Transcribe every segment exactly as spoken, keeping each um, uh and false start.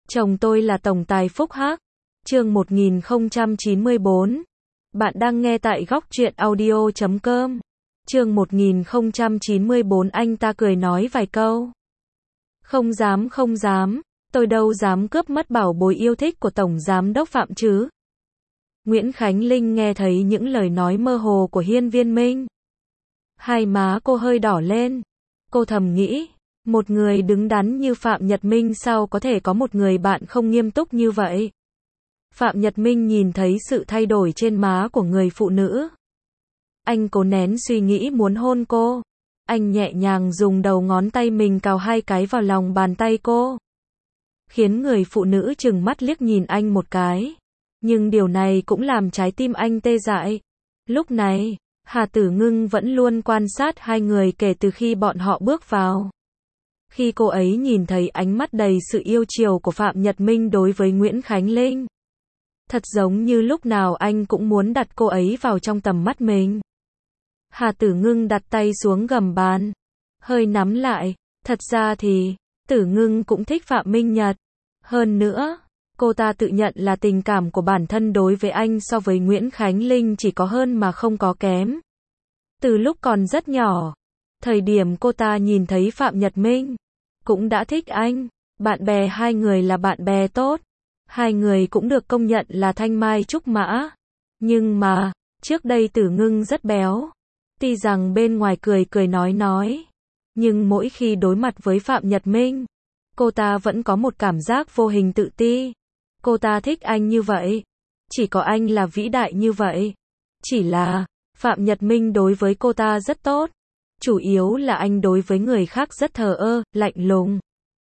Chồng tôi là tổng tài Phúc Hắc. Chương một nghìn không trăm chín mươi bốn. Bạn đang nghe tại góc truyện audio chấm com. Chương một nghìn không trăm chín mươi bốn. Anh ta cười nói vài câu. Không dám không dám, tôi đâu dám cướp mất bảo bối yêu thích của Tổng Giám đốc Phạm chứ. Nguyễn Khánh Linh nghe thấy những lời nói mơ hồ của Hiên Viên Minh. Hai má cô hơi đỏ lên. Cô thầm nghĩ, một người đứng đắn như Phạm Nhật Minh sao có thể có một người bạn không nghiêm túc như vậy. Phạm Nhật Minh nhìn thấy sự thay đổi trên má của người phụ nữ. Anh cố nén suy nghĩ muốn hôn cô. Anh nhẹ nhàng dùng đầu ngón tay mình cào hai cái vào lòng bàn tay cô. Khiến người phụ nữ trừng mắt liếc nhìn anh một cái. Nhưng điều này cũng làm trái tim anh tê dại. Lúc này, Hà Tử Ngưng vẫn luôn quan sát hai người kể từ khi bọn họ bước vào. Khi cô ấy nhìn thấy ánh mắt đầy sự yêu chiều của Phạm Nhật Minh đối với Nguyễn Khánh Linh. Thật giống như lúc nào anh cũng muốn đặt cô ấy vào trong tầm mắt mình. Hà Tử Ngưng đặt tay xuống gầm bàn. Hơi nắm lại. Thật ra thì, Tử Ngưng cũng thích Phạm Minh Nhật. Hơn nữa, cô ta tự nhận là tình cảm của bản thân đối với anh so với Nguyễn Khánh Linh chỉ có hơn mà không có kém. Từ lúc còn rất nhỏ, thời điểm cô ta nhìn thấy Phạm Nhật Minh, cũng đã thích anh. Bạn bè hai người là bạn bè tốt. Hai người cũng được công nhận là thanh mai trúc mã. Nhưng mà, trước đây Tử Ngưng rất béo. Tuy rằng bên ngoài cười cười nói nói. Nhưng mỗi khi đối mặt với Phạm Nhật Minh, cô ta vẫn có một cảm giác vô hình tự ti. Cô ta thích anh như vậy. Chỉ có anh là vĩ đại như vậy. Chỉ là, Phạm Nhật Minh đối với cô ta rất tốt. Chủ yếu là anh đối với người khác rất thờ ơ, lạnh lùng.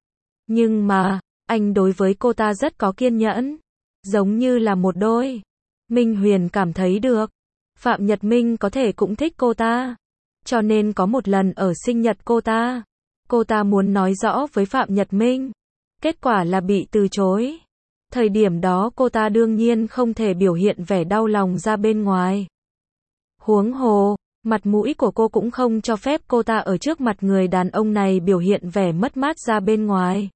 Nhưng mà, anh đối với cô ta rất có kiên nhẫn. Giống như là một đôi. Minh Huyền cảm thấy được. Phạm Nhật Minh có thể cũng thích cô ta. Cho nên có một lần ở sinh nhật cô ta. Cô ta muốn nói rõ với Phạm Nhật Minh. Kết quả là bị từ chối. Thời điểm đó cô ta đương nhiên không thể biểu hiện vẻ đau lòng ra bên ngoài. Huống hồ, mặt mũi của cô cũng không cho phép cô ta ở trước mặt người đàn ông này biểu hiện vẻ mất mát ra bên ngoài.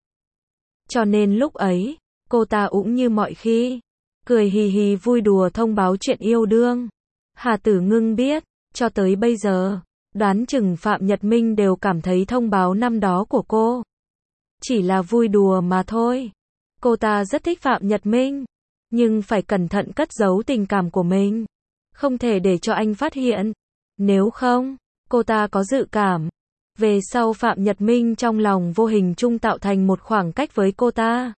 Cho nên lúc ấy, cô ta cũng như mọi khi, cười hì hì vui đùa thông báo chuyện yêu đương. Hà Tử Ngưng biết, cho tới bây giờ, đoán chừng Phạm Nhật Minh đều cảm thấy thông báo năm đó của cô chỉ là vui đùa mà thôi. Cô ta rất thích Phạm Nhật Minh, nhưng phải cẩn thận cất giấu tình cảm của mình. Không thể để cho anh phát hiện. Nếu không, cô ta có dự cảm. Về sau Phạm Nhật Minh trong lòng vô hình chung tạo thành một khoảng cách với cô ta.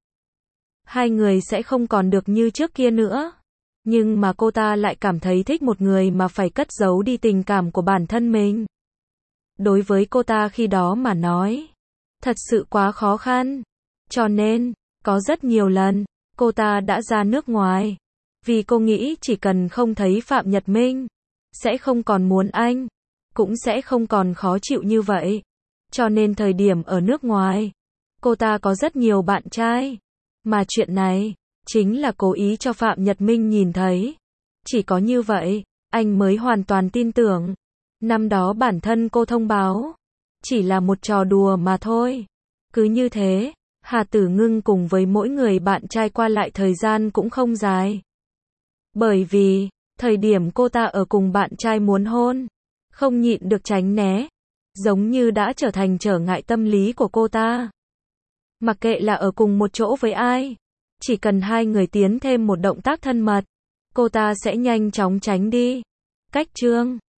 Hai người sẽ không còn được như trước kia nữa. Nhưng mà cô ta lại cảm thấy thích một người mà phải cất giấu đi tình cảm của bản thân mình. Đối với cô ta khi đó mà nói, thật sự quá khó khăn. Cho nên, có rất nhiều lần, cô ta đã ra nước ngoài. Vì cô nghĩ chỉ cần không thấy Phạm Nhật Minh, sẽ không còn muốn anh, cũng sẽ không còn khó chịu như vậy. Cho nên thời điểm ở nước ngoài, cô ta có rất nhiều bạn trai. Mà chuyện này, chính là cố ý cho Phạm Nhật Minh nhìn thấy. Chỉ có như vậy, anh mới hoàn toàn tin tưởng. Năm đó bản thân cô thông báo, chỉ là một trò đùa mà thôi. Cứ như thế, Hà Tử Ngưng cùng với mỗi người bạn trai qua lại thời gian cũng không dài. Bởi vì, thời điểm cô ta ở cùng bạn trai muốn hôn, không nhịn được tránh né. Giống như đã trở thành trở ngại tâm lý của cô ta. Mặc kệ là ở cùng một chỗ với ai, chỉ cần hai người tiến thêm một động tác thân mật, cô ta sẽ nhanh chóng tránh đi. Cách chương